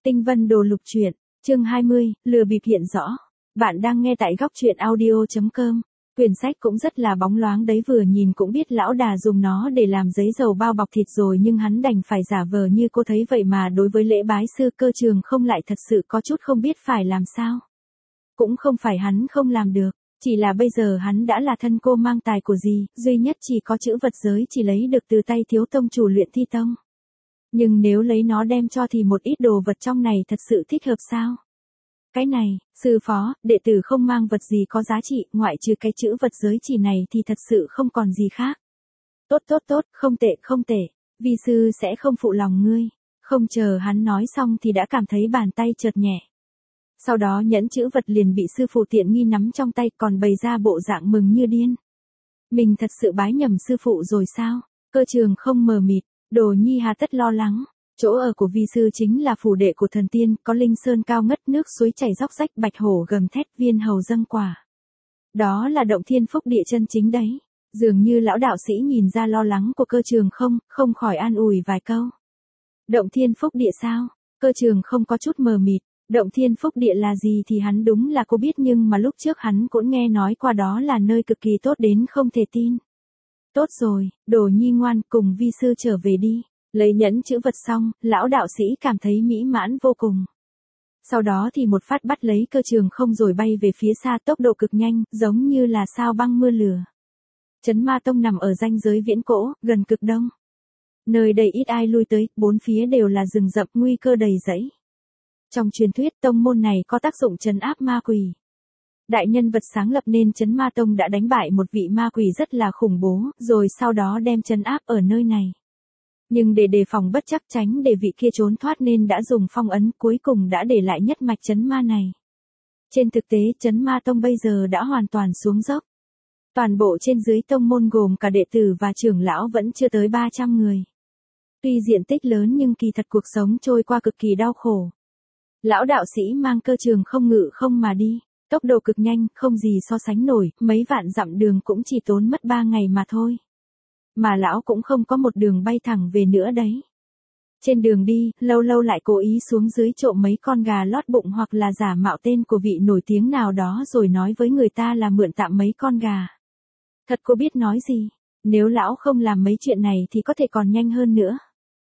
Tinh Vân Đồ Lục Truyện, chương 20, lừa bịp hiện rõ. Bạn đang nghe tại góc truyện audio.com. Quyển sách cũng rất là bóng loáng đấy, vừa nhìn cũng biết lão đà dùng nó để làm giấy dầu bao bọc thịt rồi, nhưng hắn đành phải giả vờ như cô thấy vậy mà đối với lễ bái sư Cơ Trường không lại thật sự có chút không biết phải làm sao. Cũng không phải hắn không làm được, chỉ là bây giờ hắn đã là thân cô mang tài của gì, duy nhất chỉ có chữ vật giới chỉ lấy được từ tay thiếu tông chủ Luyện Thi Tông. Nhưng nếu lấy nó đem cho thì một ít đồ vật trong này thật sự thích hợp sao? Cái này, sư phó, đệ tử không mang vật gì có giá trị, ngoại trừ cái chữ vật giới chỉ này thì thật sự không còn gì khác. Tốt, không tệ, vi sư sẽ không phụ lòng ngươi. Không chờ hắn nói xong thì đã cảm thấy bàn tay chợt nhẹ. Sau đó nhẫn chữ vật liền bị sư phụ tiện nghi nắm trong tay, còn bày ra bộ dạng mừng như điên. Mình thật sự bái nhầm sư phụ rồi sao? Cơ Trường không mờ mịt. Đồ nhi hà tất lo lắng, chỗ ở của vi sư chính là phủ đệ của thần tiên, có linh sơn cao ngất, nước suối chảy róc rách, bạch hổ gầm thét, viên hầu dâng quả. Đó là động thiên phúc địa chân chính đấy. Dường như lão đạo sĩ nhìn ra lo lắng của Cơ Trường không khỏi an ủi vài câu. Động thiên phúc địa sao? Cơ Trường không có chút mờ mịt, động thiên phúc địa là gì thì hắn đúng là cô biết, nhưng mà lúc trước hắn cũng nghe nói qua đó là nơi cực kỳ tốt đến không thể tin. Tốt rồi, Đồ nhi ngoan, cùng vi sư trở về đi. Lấy nhẫn chữ vật xong, lão đạo sĩ cảm thấy mỹ mãn vô cùng. Sau đó thì một phát bắt lấy Cơ Trường không rồi bay về phía xa, tốc độ cực nhanh, giống như là sao băng mưa lửa. Trấn Ma Tông nằm ở ranh giới viễn cổ, gần cực đông. Nơi đây ít ai lui tới, bốn phía đều là rừng rậm, nguy cơ đầy rẫy. Trong truyền thuyết tông môn này có tác dụng trấn áp ma quỷ. Đại nhân vật sáng lập nên Trấn Ma Tông đã đánh bại một vị ma quỷ rất là khủng bố, rồi sau đó đem trấn áp ở nơi này. Nhưng để đề phòng bất chắc, tránh để vị kia trốn thoát nên đã dùng phong ấn, cuối cùng đã để lại nhất mạch trấn ma này. Trên thực tế Trấn Ma Tông bây giờ đã hoàn toàn xuống dốc. Toàn bộ trên dưới tông môn gồm cả đệ tử và trưởng lão vẫn chưa tới 300 người. Tuy diện tích lớn nhưng kỳ thật cuộc sống trôi qua cực kỳ đau khổ. Lão đạo sĩ mang Cơ Trường không ngự không mà đi. Tốc độ cực nhanh, không gì so sánh nổi, mấy vạn dặm đường cũng chỉ tốn mất 3 ngày mà thôi. Mà lão cũng không có một đường bay thẳng về nữa đấy. Trên đường đi, lâu lâu lại cố ý xuống dưới trộm mấy con gà lót bụng hoặc là giả mạo tên của vị nổi tiếng nào đó rồi nói với người ta là mượn tạm mấy con gà. Thật cô biết nói gì, nếu lão không làm mấy chuyện này thì có thể còn nhanh hơn nữa.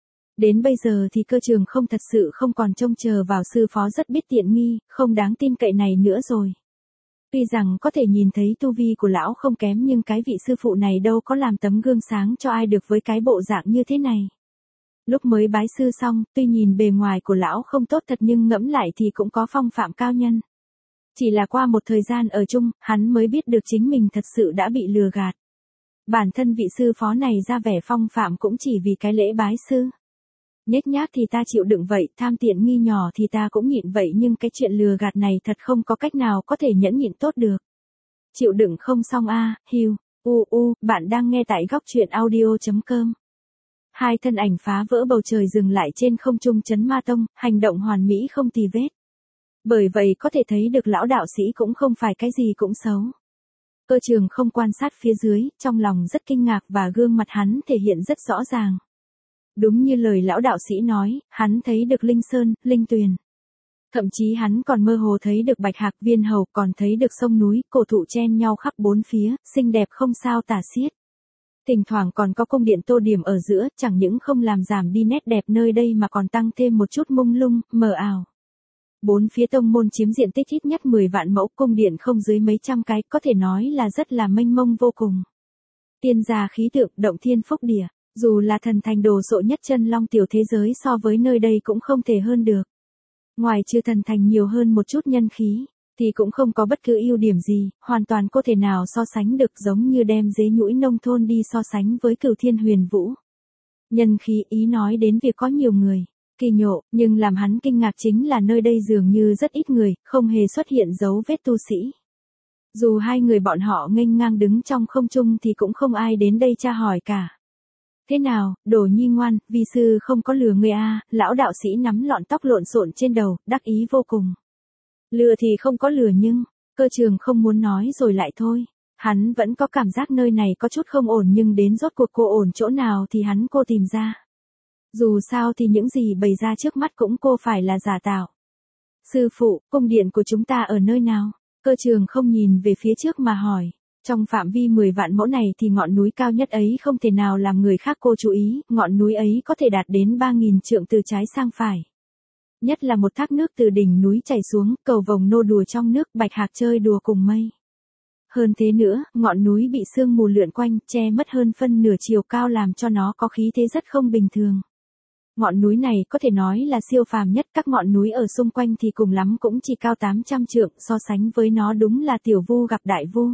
Đến bây giờ thì Cơ Trường không thật sự không còn trông chờ vào sư phó rất biết tiện nghi, không đáng tin cậy này nữa rồi. Tuy rằng có thể nhìn thấy tu vi của lão không kém, nhưng cái vị sư phụ này đâu có làm tấm gương sáng cho ai được với cái bộ dạng như thế này. Lúc mới bái sư xong, tuy nhìn bề ngoài của lão không tốt thật nhưng ngẫm lại thì cũng có phong phạm cao nhân. Chỉ là qua một thời gian ở chung, hắn mới biết được chính mình thật sự đã bị lừa gạt. Bản thân vị sư phó này ra vẻ phong phạm cũng chỉ vì cái lễ bái sư. Nhếch nhác thì ta chịu đựng vậy, tham tiện nghi nhỏ thì ta cũng nhịn vậy, nhưng cái chuyện lừa gạt này thật không có cách nào có thể nhẫn nhịn tốt được. Chịu đựng không xong a, hiu, bạn đang nghe tại góc truyện audio.com. Hai thân ảnh phá vỡ bầu trời dừng lại trên không trung Trấn Ma Tông, hành động hoàn mỹ không tì vết. Bởi vậy có thể thấy được lão đạo sĩ cũng không phải cái gì cũng xấu. Cơ Trường không quan sát phía dưới, trong lòng rất kinh ngạc và gương mặt hắn thể hiện rất rõ ràng. Đúng như lời lão đạo sĩ nói, hắn thấy được linh sơn, linh tuyền. Thậm chí hắn còn mơ hồ thấy được bạch hạc, viên hầu, còn thấy được sông núi, cổ thụ chen nhau khắp bốn phía, xinh đẹp không sao tả xiết. Thỉnh thoảng còn có cung điện tô điểm ở giữa, chẳng những không làm giảm đi nét đẹp nơi đây mà còn tăng thêm một chút mông lung, mờ ảo. Bốn phía tông môn chiếm diện tích ít nhất 10 vạn mẫu, cung điện không dưới mấy trăm cái, có thể nói là rất là mênh mông vô cùng. Tiên gia khí tượng, động thiên phúc địa. Dù là thần thành đồ sộ nhất chân long tiểu thế giới so với nơi đây cũng không thể hơn được. Ngoài trừ thần thành nhiều hơn một chút nhân khí, thì cũng không có bất cứ ưu điểm gì, hoàn toàn có thể nào so sánh được, giống như đem dế nhũi nông thôn đi so sánh với Cửu Thiên Huyền Vũ. Nhân khí ý nói đến việc có nhiều người, kỳ nhộ, nhưng làm hắn kinh ngạc chính là nơi đây dường như rất ít người, không hề xuất hiện dấu vết tu sĩ. Dù hai người bọn họ nghênh ngang đứng trong không trung thì cũng không ai đến đây tra hỏi cả. Thế nào, Đồ nhi ngoan, vi sư không có lừa ngươi a, lão đạo sĩ nắm lọn tóc lộn xộn trên đầu, đắc ý vô cùng. Lừa thì không có lừa nhưng, Cơ Trường không muốn nói rồi lại thôi. Hắn vẫn có cảm giác nơi này có chút không ổn, nhưng đến rốt cuộc cô ổn chỗ nào thì hắn tìm ra. Dù sao thì những gì bày ra trước mắt cũng cô phải là giả tạo. Sư phụ, cung điện của chúng ta ở nơi nào? Cơ Trường không nhìn về phía trước mà hỏi. Trong phạm vi 10 vạn mẫu này thì ngọn núi cao nhất ấy không thể nào làm người khác cô chú ý, ngọn núi ấy có thể đạt đến 3.000 trượng từ trái sang phải. Nhất là một thác nước từ đỉnh núi chảy xuống, cầu vồng nô đùa trong nước, bạch hạc chơi đùa cùng mây. Hơn thế nữa, ngọn núi bị sương mù lượn quanh, che mất hơn phân nửa chiều cao làm cho nó có khí thế rất không bình thường. Ngọn núi này có thể nói là siêu phàm nhất, các ngọn núi ở xung quanh thì cùng lắm cũng chỉ cao 800 trượng, so sánh với nó đúng là tiểu vu gặp đại vu.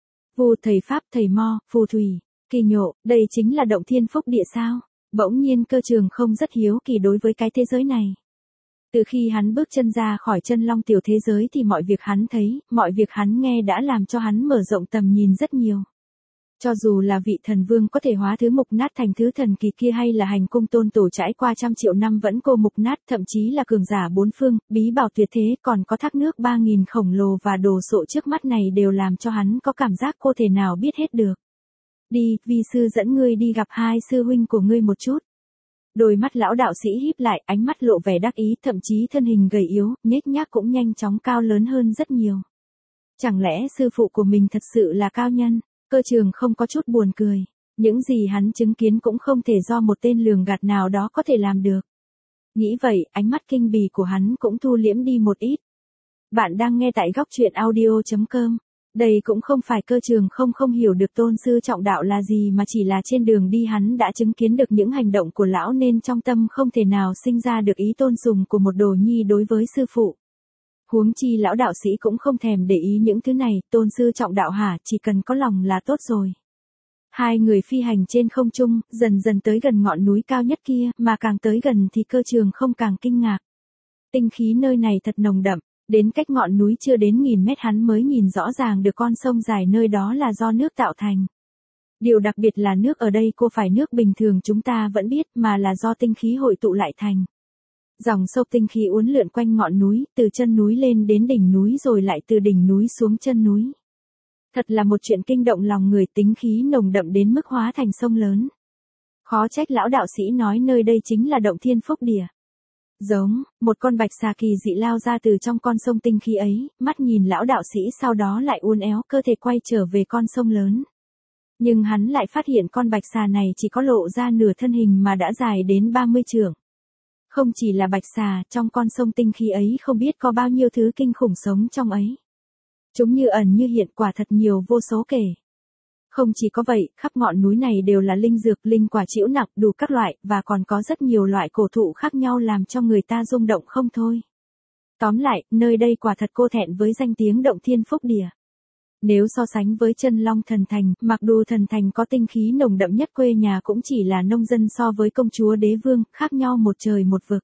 Vu thầy Pháp, thầy Mo, phù thủy, kỳ nhộ, đây chính là động thiên phúc địa sao? Bỗng nhiên Cơ Trường không rất hiếu kỳ đối với cái thế giới này. Từ khi hắn bước chân ra khỏi chân long tiểu thế giới thì mọi việc hắn thấy, mọi việc hắn nghe đã làm cho hắn mở rộng tầm nhìn rất nhiều. Cho dù là vị thần vương có thể hóa thứ mục nát thành thứ thần kỳ kia hay là hành cung tôn tổ trải qua trăm triệu năm vẫn cô mục nát, thậm chí là cường giả bốn phương, bí bảo tuyệt thế, còn có thác nước 3.000 khổng lồ và đồ sộ trước mắt này đều làm cho hắn có cảm giác cô thể nào biết hết được. Đi, vi sư dẫn ngươi đi gặp hai sư huynh của ngươi một chút. Đôi mắt lão đạo sĩ híp lại, ánh mắt lộ vẻ đắc ý, thậm chí thân hình gầy yếu, nhếch nhác cũng nhanh chóng cao lớn hơn rất nhiều. Chẳng lẽ sư phụ của mình thật sự là cao nhân? Cơ Trường không có chút buồn cười. Những gì hắn chứng kiến cũng không thể do một tên lường gạt nào đó có thể làm được. Nghĩ vậy, ánh mắt kinh bỉ của hắn cũng thu liễm đi một ít. Bạn đang nghe tại góc truyện audio.com. Đây cũng không phải Cơ Trường không hiểu được tôn sư trọng đạo là gì mà chỉ là trên đường đi hắn đã chứng kiến được những hành động của lão nên trong tâm không thể nào sinh ra được ý tôn sùng của một đồ nhi đối với sư phụ. Huống chi lão đạo sĩ cũng không thèm để ý những thứ này, tôn sư trọng đạo hả, chỉ cần có lòng là tốt rồi. Hai người phi hành trên không trung, dần dần tới gần ngọn núi cao nhất kia, mà càng tới gần thì Cơ Trường không càng kinh ngạc. Tinh khí nơi này thật nồng đậm, đến cách ngọn núi chưa đến 1000 mét hắn mới nhìn rõ ràng được con sông dài nơi đó là do nước tạo thành. Điều đặc biệt là nước ở đây cô phải nước bình thường chúng ta vẫn biết mà là do tinh khí hội tụ lại thành. Dòng sông tinh khí uốn lượn quanh ngọn núi, từ chân núi lên đến đỉnh núi rồi lại từ đỉnh núi xuống chân núi. Thật là một chuyện kinh động lòng người, tính khí nồng đậm đến mức hóa thành sông lớn. Khó trách lão đạo sĩ nói nơi đây chính là động thiên phúc địa. Giống, một con bạch xà kỳ dị lao ra từ trong con sông tinh khí ấy, mắt nhìn lão đạo sĩ sau đó lại uốn éo cơ thể quay trở về con sông lớn. Nhưng hắn lại phát hiện con bạch xà này chỉ có lộ ra nửa thân hình mà đã dài đến 30 trượng. Không chỉ là bạch xà, trong con sông tinh khí ấy không biết có bao nhiêu thứ kinh khủng sống trong ấy. Chúng như ẩn như hiện, quả thật nhiều vô số kể. Không chỉ có vậy, khắp ngọn núi này đều là linh dược, linh quả trĩu nặng, đủ các loại, và còn có rất nhiều loại cổ thụ khác nhau làm cho người ta rung động không thôi. Tóm lại, nơi đây quả thật cô thẹn với danh tiếng động thiên phúc địa. Nếu so sánh với Chân Long Thần Thành, mặc dù thần thành có tinh khí nồng đậm nhất quê nhà cũng chỉ là nông dân so với công chúa đế vương, khác nhau một trời một vực.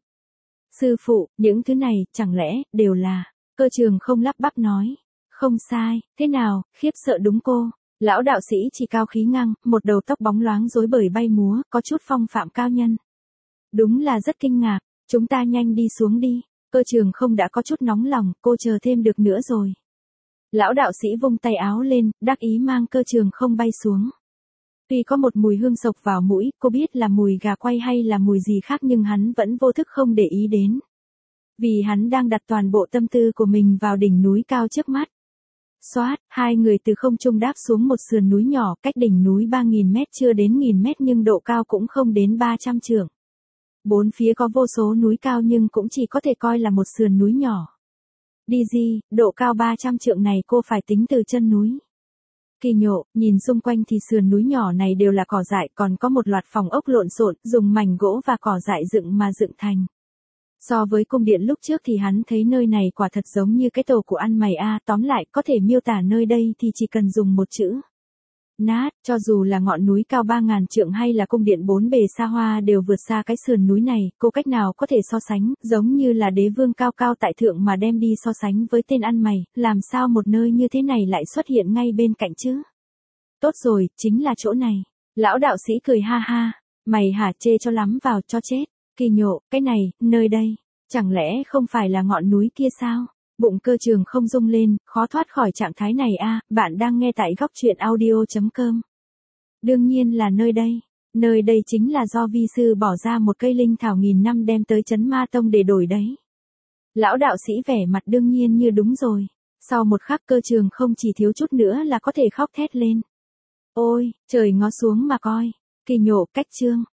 Sư phụ, những thứ này, chẳng lẽ, đều là, Cơ Trường không lắp bắp nói. Không sai, thế nào, khiếp sợ đúng cô. Lão đạo sĩ chỉ cao khí ngang, một đầu tóc bóng loáng rối bời bay múa, có chút phong phạm cao nhân. Đúng là rất kinh ngạc, chúng ta nhanh đi xuống đi. Cơ Trường không đã có chút nóng lòng, cô chờ thêm được nữa rồi. Lão đạo sĩ vung tay áo lên, đắc ý mang Cơ Trường không bay xuống. Tuy có một mùi hương sộc vào mũi, cô biết là mùi gà quay hay là mùi gì khác nhưng hắn vẫn vô thức không để ý đến. Vì hắn đang đặt toàn bộ tâm tư của mình vào đỉnh núi cao trước mắt. Xoát, hai người từ không trung đáp xuống một sườn núi nhỏ, cách đỉnh núi 3.000 mét chưa đến 1.000 mét nhưng độ cao cũng không đến 300 trượng. Bốn phía có vô số núi cao nhưng cũng chỉ có thể coi là một sườn núi nhỏ. Đi gì, độ cao 300 trượng này cô phải tính từ chân núi. Kỳ nhộ, nhìn xung quanh thì sườn núi nhỏ này đều là cỏ dại, còn có một loạt phòng ốc lộn xộn, dùng mảnh gỗ và cỏ dại dựng mà dựng thành. So với cung điện lúc trước thì hắn thấy nơi này quả thật giống như cái tổ của ăn mày a, tóm lại có thể miêu tả nơi đây thì chỉ cần dùng một chữ. Nát, cho dù là ngọn núi cao 3.000 trượng hay là cung điện 4 bề xa hoa đều vượt xa cái sườn núi này, cô cách nào có thể so sánh, giống như là đế vương cao cao tại thượng mà đem đi so sánh với tên ăn mày, làm sao một nơi như thế này lại xuất hiện ngay bên cạnh chứ? Tốt rồi, chính là chỗ này. Lão đạo sĩ cười ha ha, mày hả, chê cho lắm vào cho chết. Kỳ nhộ, cái này, nơi đây, chẳng lẽ không phải là ngọn núi kia sao? Bụng Cơ Trường không rung lên, khó thoát khỏi trạng thái này a. Bạn đang nghe tại góc truyện audio.com. Đương nhiên là nơi đây. Nơi đây chính là do vi sư bỏ ra một cây linh thảo nghìn năm đem tới Trấn Ma Tông để đổi đấy. Lão đạo sĩ vẻ mặt đương nhiên như đúng rồi. Sau một khắc Cơ Trường không chỉ thiếu chút nữa là có thể khóc thét lên. Ôi, trời ngó xuống mà coi. Kỳ nhổ cách chương.